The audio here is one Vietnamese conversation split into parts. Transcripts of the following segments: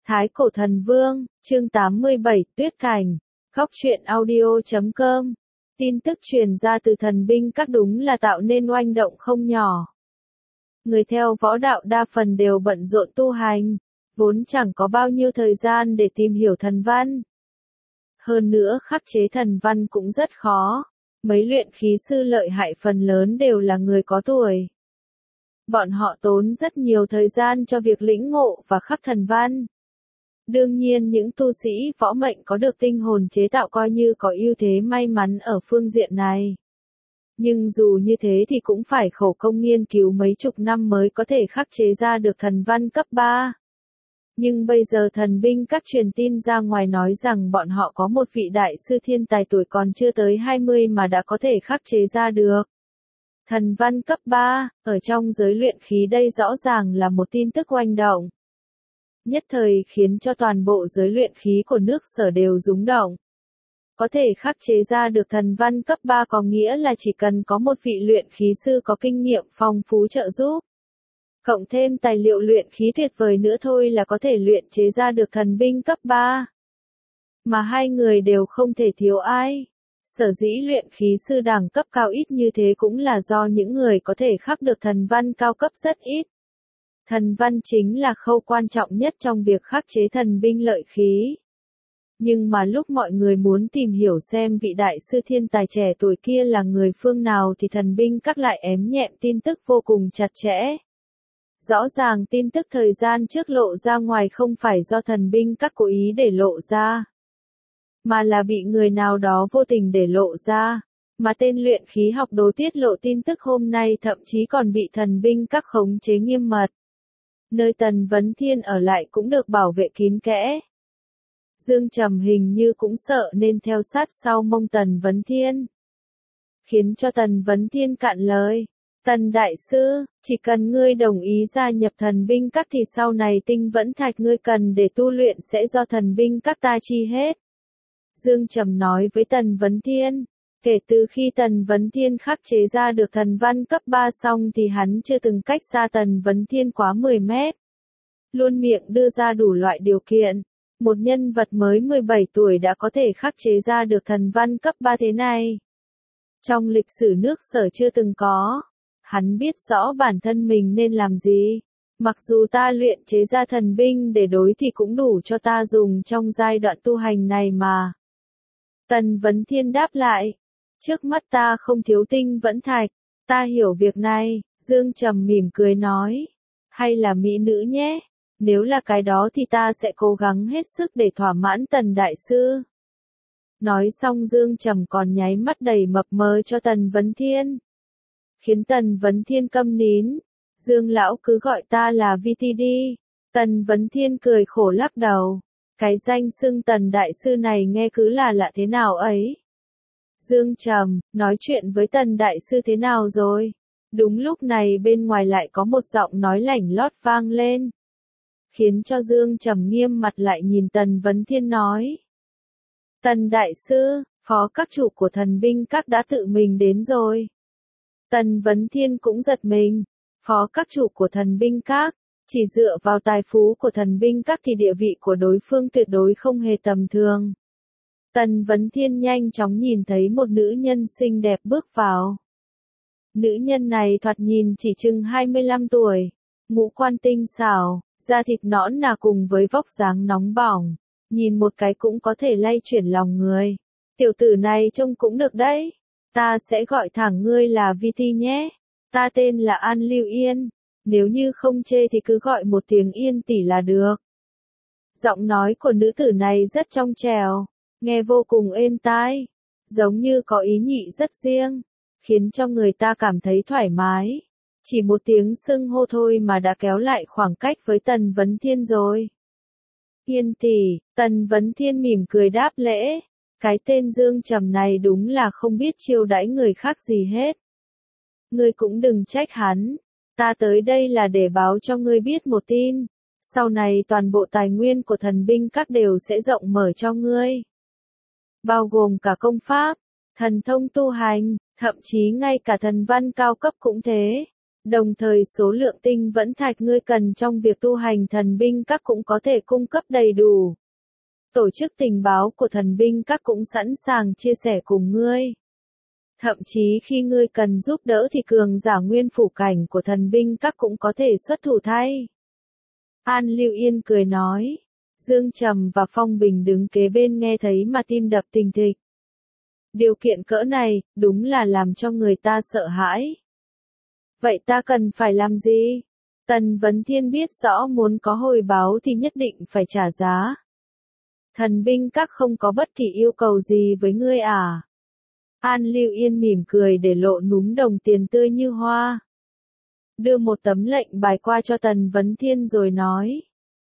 Thái Cổ Thần Vương, chương 87, Tuyết Cảnh, Góc truyện audio.com. Tin tức truyền ra từ thần binh các đúng là tạo nên oanh động không nhỏ. Người theo võ đạo đa phần đều bận rộn tu hành, vốn chẳng có bao nhiêu thời gian để tìm hiểu thần văn. Hơn nữa khắc chế thần văn cũng rất khó, mấy luyện khí sư lợi hại phần lớn đều là người có tuổi. Bọn họ tốn rất nhiều thời gian cho việc lĩnh ngộ và khắc thần văn. Đương nhiên những tu sĩ võ mệnh có được tinh hồn chế tạo coi như có ưu thế may mắn ở phương diện này. Nhưng dù như thế thì cũng phải khổ công nghiên cứu mấy chục năm mới có thể khắc chế ra được thần văn cấp 3. Nhưng bây giờ thần binh các truyền tin ra ngoài nói rằng bọn họ có một vị đại sư thiên tài tuổi còn chưa tới 20 mà đã có thể khắc chế ra được thần văn cấp 3, ở trong giới luyện khí đây rõ ràng là một tin tức oanh động. Nhất thời khiến cho toàn bộ giới luyện khí của nước Sở đều rúng động. Có thể khắc chế ra được thần văn cấp 3 có nghĩa là chỉ cần có một vị luyện khí sư có kinh nghiệm phong phú trợ giúp. Cộng thêm tài liệu luyện khí tuyệt vời nữa thôi là có thể luyện chế ra được thần binh cấp 3. Mà hai người đều không thể thiếu ai. Sở dĩ luyện khí sư đẳng cấp cao ít như thế cũng là do những người có thể khắc được thần văn cao cấp rất ít. Thần văn chính là khâu quan trọng nhất trong việc khắc chế thần binh lợi khí. Nhưng mà lúc mọi người muốn tìm hiểu xem vị đại sư thiên tài trẻ tuổi kia là người phương nào thì thần binh các lại ém nhẹm tin tức vô cùng chặt chẽ. Rõ ràng tin tức thời gian trước lộ ra ngoài không phải do thần binh các cố ý để lộ ra, mà là bị người nào đó vô tình để lộ ra. Mà tên luyện khí học đồ tiết lộ tin tức hôm nay thậm chí còn bị thần binh các khống chế nghiêm mật. Nơi Tần Vấn Thiên ở lại cũng được bảo vệ kín kẽ. Dương Trầm hình như cũng sợ nên theo sát sau mông Tần Vấn Thiên. Khiến cho Tần Vấn Thiên cạn lời. Tần Đại Sư, chỉ cần ngươi đồng ý gia nhập thần binh các thì sau này tinh vẫn thạch ngươi cần để tu luyện sẽ do thần binh các ta chi hết. Dương Trầm nói với Tần Vấn Thiên. Kể từ khi Tần Vấn Thiên khắc chế ra được thần văn cấp 3 xong thì hắn chưa từng cách xa Tần Vấn Thiên quá 10 mét. Luôn miệng đưa ra đủ loại điều kiện. Một nhân vật mới 17 tuổi đã có thể khắc chế ra được thần văn cấp 3 thế này. Trong lịch sử nước Sở chưa từng có. Hắn biết rõ bản thân mình nên làm gì. Mặc dù ta luyện chế ra thần binh để đối thì cũng đủ cho ta dùng trong giai đoạn tu hành này mà. Tần Vấn Thiên đáp lại. Trước mắt ta không thiếu tinh vẫn thạch, ta hiểu việc này, Dương Trầm mỉm cười nói. Hay là mỹ nữ nhé, nếu là cái đó thì ta sẽ cố gắng hết sức để thỏa mãn Tần Đại Sư. Nói xong Dương Trầm còn nháy mắt đầy mập mờ cho Tần Vấn Thiên. Khiến Tần Vấn Thiên câm nín. Dương lão cứ gọi ta là VT đi. Tần Vấn Thiên cười khổ lắc đầu. Cái danh xưng Tần Đại Sư này nghe cứ là lạ thế nào ấy. Dương Trầm, nói chuyện với Tần Đại Sư thế nào rồi? Đúng lúc này bên ngoài lại có một giọng nói lảnh lót vang lên. Khiến cho Dương Trầm nghiêm mặt lại nhìn Tần Vấn Thiên nói. Tần Đại Sư, phó các chủ của thần binh các đã tự mình đến rồi. Tần Vấn Thiên cũng giật mình. Phó các chủ của thần binh các, chỉ dựa vào tài phú của thần binh các thì địa vị của đối phương tuyệt đối không hề tầm thường. Tần Vấn Thiên nhanh chóng nhìn thấy một nữ nhân xinh đẹp bước vào. Nữ nhân này thoạt nhìn chỉ chừng 25 tuổi, ngũ quan tinh xảo, da thịt nõn nà cùng với vóc dáng nóng bỏng, nhìn một cái cũng có thể lay chuyển lòng người. Tiểu tử này trông cũng được đấy, ta sẽ gọi thẳng ngươi là VT nhé, ta tên là An Lưu Yên, nếu như không chê thì cứ gọi một tiếng Yên tỷ là được. Giọng nói của nữ tử này rất trong trẻo. Nghe vô cùng êm tai, giống như có ý nhị rất riêng, khiến cho người ta cảm thấy thoải mái. Chỉ một tiếng xưng hô thôi mà đã kéo lại khoảng cách với Tần Vấn Thiên rồi. Yên tỷ, Tần Vấn Thiên mỉm cười đáp lễ. Cái tên Dương Trầm này đúng là không biết chiêu đãi người khác gì hết. Ngươi cũng đừng trách hắn, ta tới đây là để báo cho ngươi biết một tin. Sau này toàn bộ tài nguyên của thần binh các đều sẽ rộng mở cho ngươi. Bao gồm cả công pháp, thần thông tu hành, thậm chí ngay cả thần văn cao cấp cũng thế. Đồng thời số lượng tinh vẫn thạch ngươi cần trong việc tu hành thần binh các cũng có thể cung cấp đầy đủ. Tổ chức tình báo của thần binh các cũng sẵn sàng chia sẻ cùng ngươi. Thậm chí khi ngươi cần giúp đỡ thì cường giả nguyên phủ cảnh của thần binh các cũng có thể xuất thủ thay. An Lưu Yên cười nói. Dương Trầm và Phong Bình đứng kế bên nghe thấy mà tim đập thình thịch. Điều kiện cỡ này, đúng là làm cho người ta sợ hãi. Vậy ta cần phải làm gì? Tần Vấn Thiên biết rõ muốn có hồi báo thì nhất định phải trả giá. Thần binh các không có bất kỳ yêu cầu gì với ngươi à? An Lưu Yên mỉm cười để lộ núm đồng tiền tươi như hoa. Đưa một tấm lệnh bài qua cho Tần Vấn Thiên rồi nói.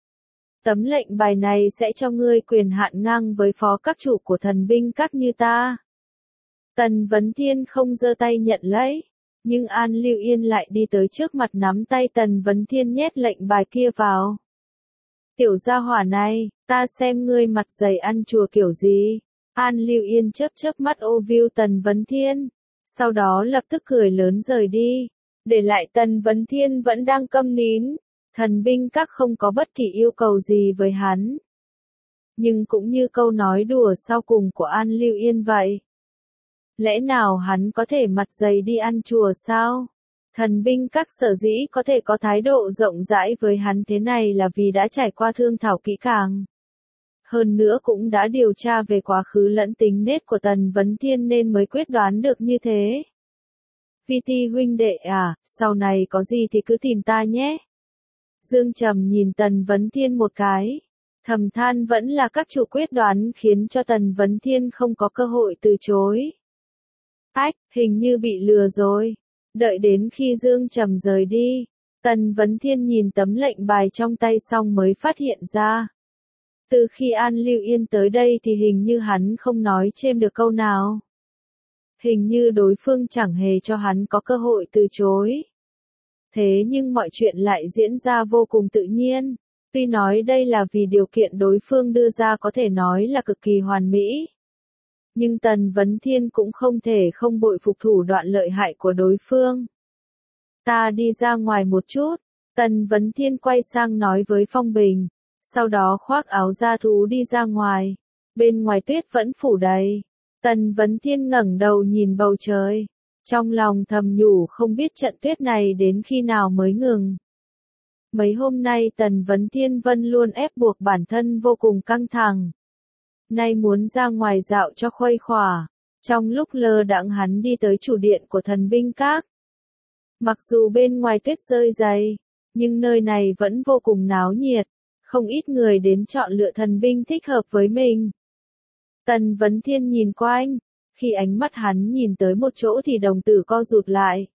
Tấm lệnh bài này sẽ cho ngươi quyền hạn ngang với phó các chủ của thần binh các như ta. Tần Vấn Thiên không giơ tay nhận lấy, nhưng An Lưu Yên lại đi tới trước mặt nắm tay Tần Vấn Thiên nhét lệnh bài kia vào. Tiểu gia hỏa này, ta xem ngươi mặt dày ăn chùa kiểu gì. An Lưu Yên chớp chớp mắt ô viu Tần Vấn Thiên, sau đó lập tức cười lớn rời đi, để lại Tần Vấn Thiên vẫn đang câm nín. Thần binh các không có bất kỳ yêu cầu gì với hắn. Nhưng cũng như câu nói đùa sau cùng của An Lưu Yên vậy. Lẽ nào hắn có thể mặt dày đi ăn chùa sao? Thần binh các sở dĩ có thể có thái độ rộng rãi với hắn thế này là vì đã trải qua thương thảo kỹ càng. Hơn nữa cũng đã điều tra về quá khứ lẫn tính nết của Tần Vấn Thiên nên mới quyết đoán được như thế. Phi Ti huynh đệ à, sau này có gì thì cứ tìm ta nhé. Dương Trầm nhìn Tần Vấn Thiên một cái. Thầm than vẫn là các chủ quyết đoán khiến cho Tần Vấn Thiên không có cơ hội từ chối. Ách, hình như bị lừa rồi. Đợi đến khi Dương Trầm rời đi, Tần Vấn Thiên nhìn tấm lệnh bài trong tay xong mới phát hiện ra. Từ khi An Lưu Yên tới đây thì hình như hắn không nói chêm được câu nào. Hình như đối phương chẳng hề cho hắn có cơ hội từ chối. Thế nhưng mọi chuyện lại diễn ra vô cùng tự nhiên. Tuy nói đây là vì điều kiện đối phương đưa ra có thể nói là cực kỳ hoàn mỹ. Nhưng Tần Vấn Thiên cũng không thể không bội phục thủ đoạn lợi hại của đối phương. Ta đi ra ngoài một chút. Tần Vấn Thiên quay sang nói với Phong Bình. Sau đó khoác áo da thú đi ra ngoài. Bên ngoài tuyết vẫn phủ đầy. Tần Vấn Thiên ngẩng đầu nhìn bầu trời. Trong lòng thầm nhủ không biết trận tuyết này đến khi nào mới ngừng. Mấy hôm nay Tần Vấn Thiên vẫn luôn ép buộc bản thân vô cùng căng thẳng. Nay muốn ra ngoài dạo cho khuây khỏa. Trong lúc lơ đãng hắn đi tới chủ điện của thần binh các. Mặc dù bên ngoài tuyết rơi dày, nhưng nơi này vẫn vô cùng náo nhiệt. Không ít người đến chọn lựa thần binh thích hợp với mình. Tần Vấn Thiên nhìn quanh. Khi ánh mắt hắn nhìn tới một chỗ thì đồng tử co rụt lại.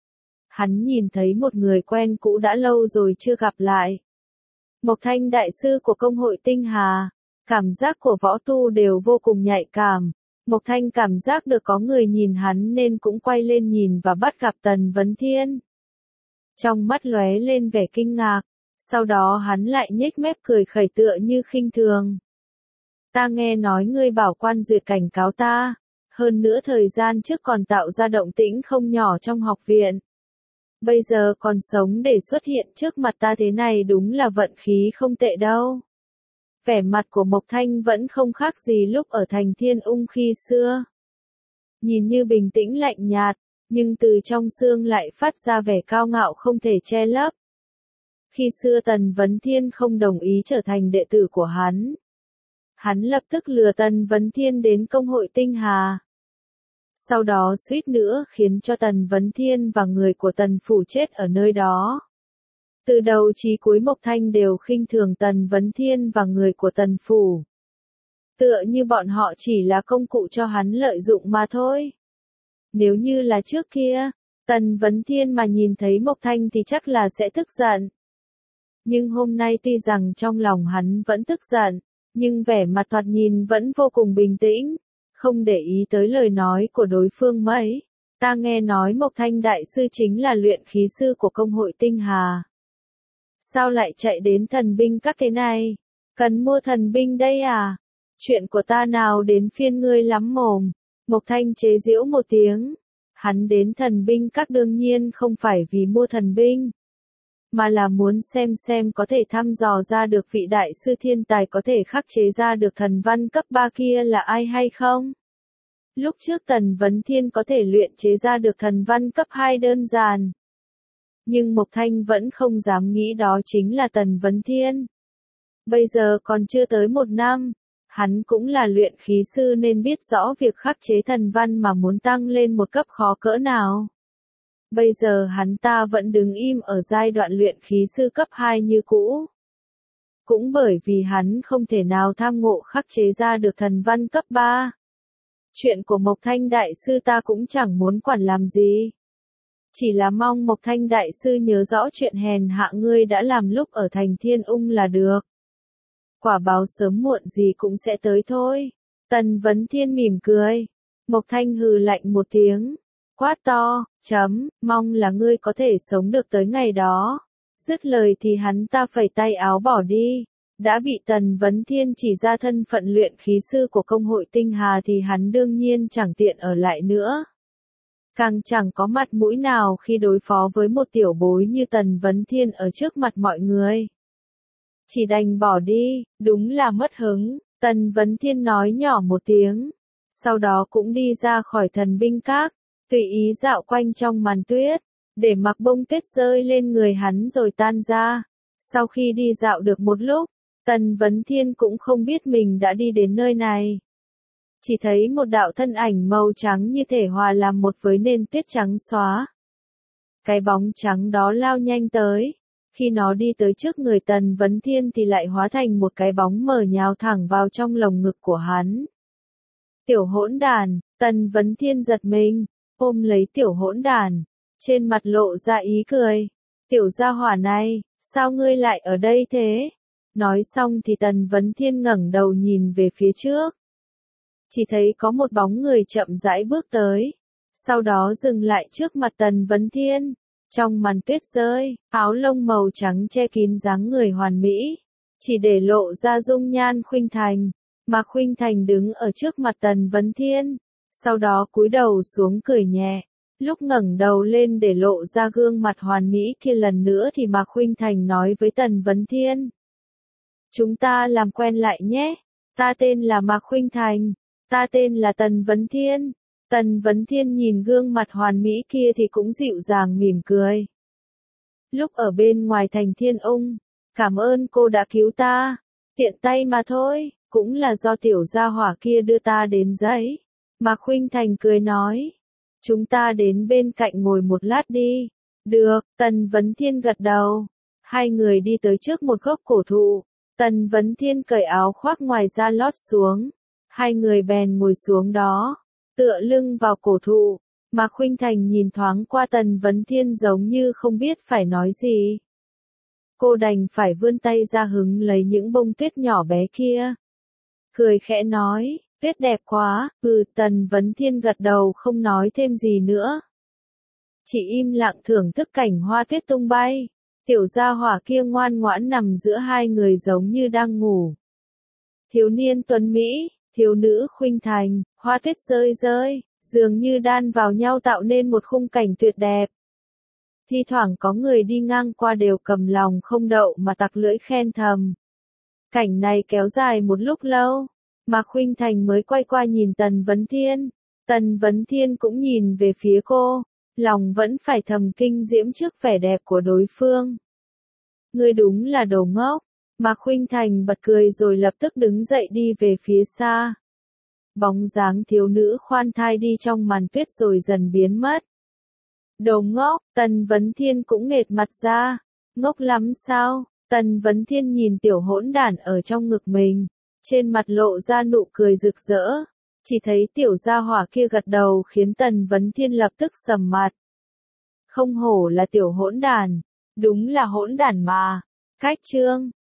Hắn nhìn thấy một người quen cũ đã lâu rồi chưa gặp lại. Mộc Thanh đại sư của công hội Tinh Hà. Cảm giác của võ tu đều vô cùng nhạy cảm. Mộc Thanh cảm giác được có người nhìn hắn nên cũng quay lên nhìn và bắt gặp Tần Vấn Thiên. Trong mắt lóe lên vẻ kinh ngạc. Sau đó hắn lại nhếch mép cười khẩy tựa như khinh thường. Ta nghe nói ngươi bảo Quan Duyệt cảnh cáo ta. Hơn nữa thời gian trước còn tạo ra động tĩnh không nhỏ trong học viện. Bây giờ còn sống để xuất hiện trước mặt ta thế này đúng là vận khí không tệ đâu. Vẻ mặt của Mộc Thanh vẫn không khác gì lúc ở thành Thiên Ung khi xưa. Nhìn như bình tĩnh lạnh nhạt, nhưng từ trong xương lại phát ra vẻ cao ngạo không thể che lấp. Khi xưa Tần Vấn Thiên không đồng ý trở thành đệ tử của hắn. Hắn lập tức lừa Tần Vấn Thiên đến công hội Tinh Hà. Sau đó suýt nữa khiến cho Tần Vấn Thiên và người của Tần Phủ chết ở nơi đó. Từ đầu chí cuối Mộc Thanh đều khinh thường Tần Vấn Thiên và người của Tần Phủ. Tựa như bọn họ chỉ là công cụ cho hắn lợi dụng mà thôi. Nếu như là trước kia, Tần Vấn Thiên mà nhìn thấy Mộc Thanh thì chắc là sẽ tức giận. Nhưng hôm nay tuy rằng trong lòng hắn vẫn tức giận, nhưng vẻ mặt thoạt nhìn vẫn vô cùng bình tĩnh, không để ý tới lời nói của đối phương mấy. Ta nghe nói Mộc Thanh đại sư chính là luyện khí sư của công hội Tinh Hà. Sao lại chạy đến thần binh các thế này? Cần mua thần binh đây à? Chuyện của ta nào đến phiên ngươi lắm mồm. Mộc Thanh chế giễu một tiếng. Hắn đến thần binh các đương nhiên không phải vì mua thần binh, mà là muốn xem có thể thăm dò ra được vị đại sư thiên tài có thể khắc chế ra được thần văn cấp 3 kia là ai hay không. Lúc trước Tần Vấn Thiên có thể luyện chế ra được thần văn cấp 2 đơn giản. Nhưng Mộc Thanh vẫn không dám nghĩ đó chính là Tần Vấn Thiên. Bây giờ còn chưa tới 1 năm, hắn cũng là luyện khí sư nên biết rõ việc khắc chế thần văn mà muốn tăng lên một cấp khó cỡ nào. Bây giờ hắn ta vẫn đứng im ở giai đoạn luyện khí sư cấp 2 như cũ. Cũng bởi vì hắn không thể nào tham ngộ khắc chế ra được thần văn cấp 3. Chuyện của Mộc Thanh đại sư ta cũng chẳng muốn quản làm gì. Chỉ là mong Mộc Thanh đại sư nhớ rõ chuyện hèn hạ ngươi đã làm lúc ở thành Thiên Ung là được. Quả báo sớm muộn gì cũng sẽ tới thôi. Tần Vấn Thiên mỉm cười. Mộc Thanh hừ lạnh một tiếng. Quát to, mong là ngươi có thể sống được tới ngày đó. Dứt lời thì hắn ta phẩy tay áo bỏ đi. Đã bị Tần Vấn Thiên chỉ ra thân phận luyện khí sư của công hội Tinh Hà thì hắn đương nhiên chẳng tiện ở lại nữa. Càng chẳng có mặt mũi nào khi đối phó với một tiểu bối như Tần Vấn Thiên ở trước mặt mọi người. Chỉ đành bỏ đi, đúng là mất hứng, Tần Vấn Thiên nói nhỏ một tiếng. Sau đó cũng đi ra khỏi thần binh các, tùy ý dạo quanh trong màn tuyết, để mặc bông tuyết rơi lên người hắn rồi tan ra. Sau khi đi dạo được một lúc, Tần Vấn Thiên cũng không biết mình đã đi đến nơi này. Chỉ thấy một đạo thân ảnh màu trắng như thể hòa làm một với nền tuyết trắng xóa. Cái bóng trắng đó lao nhanh tới. Khi nó đi tới trước người Tần Vấn Thiên thì lại hóa thành một cái bóng mờ nhào thẳng vào trong lồng ngực của hắn. Tiểu hỗn đàn, Tần Vấn Thiên giật mình, ôm lấy tiểu hỗn đàn, trên mặt lộ ra ý cười. Tiểu gia hỏa này, sao ngươi lại ở đây thế? Nói xong thì Tần Vấn Thiên ngẩng đầu nhìn về phía trước. Chỉ thấy có một bóng người chậm rãi bước tới. Sau đó dừng lại trước mặt Tần Vấn Thiên. Trong màn tuyết rơi, áo lông màu trắng che kín dáng người hoàn mỹ. Chỉ để lộ ra dung nhan Khuynh Thành. Mà Khuynh Thành đứng ở trước mặt Tần Vấn Thiên. Sau đó cúi đầu xuống cười nhẹ. Lúc ngẩng đầu lên để lộ ra gương mặt hoàn mỹ kia lần nữa thì Mạc Khuynh Thành nói với Tần Vấn Thiên. Chúng ta làm quen lại nhé. Ta tên là Mạc Khuynh Thành. Ta tên là Tần Vấn Thiên. Tần Vấn Thiên nhìn gương mặt hoàn mỹ kia thì cũng dịu dàng mỉm cười. Lúc ở bên ngoài thành Thiên Ung, cảm ơn cô đã cứu ta. Tiện tay mà thôi, cũng là do tiểu gia hỏa kia đưa ta đến đấy. Mạc Khuynh Thành cười nói. Chúng ta đến bên cạnh ngồi một lát đi. Được, Tần Vấn Thiên gật đầu. Hai người đi tới trước một gốc cổ thụ. Tần Vấn Thiên cởi áo khoác ngoài ra lót xuống. Hai người bèn ngồi xuống đó, tựa lưng vào cổ thụ. Mạc Khuynh Thành nhìn thoáng qua Tần Vấn Thiên giống như không biết phải nói gì. Cô đành phải vươn tay ra hứng lấy những bông tuyết nhỏ bé kia. Cười khẽ nói, tuyết đẹp quá, Tần Vấn Thiên gật đầu không nói thêm gì nữa. Chỉ im lặng thưởng thức cảnh hoa tuyết tung bay. Tiểu gia hỏa kia ngoan ngoãn nằm giữa hai người giống như đang ngủ. Thiếu niên tuấn Mỹ, thiếu nữ Khuynh Thành, hoa tuyết rơi rơi, dường như đan vào nhau tạo nên một khung cảnh tuyệt đẹp. Thi thoảng có người đi ngang qua đều cầm lòng không đậu mà tặc lưỡi khen thầm. Cảnh này kéo dài một lúc lâu, mà Khuynh Thành mới quay qua nhìn Tần Vấn Thiên. Tần Vấn Thiên cũng nhìn về phía cô, lòng vẫn phải thầm kinh diễm trước vẻ đẹp của đối phương. Ngươi đúng là đồ ngốc. Mạc Khuynh Thành bật cười rồi lập tức đứng dậy đi về phía xa. Bóng dáng thiếu nữ khoan thai đi trong màn tuyết rồi dần biến mất. Đồ ngốc, Tần Vấn Thiên cũng nghệt mặt ra. Ngốc lắm sao? Tần Vấn Thiên nhìn tiểu hỗn đản ở trong ngực mình. Trên mặt lộ ra nụ cười rực rỡ. Chỉ thấy tiểu gia hỏa kia gật đầu khiến Tần Vấn Thiên lập tức sầm mặt. Không hổ là tiểu hỗn đản. Đúng là hỗn đản mà. Cách chương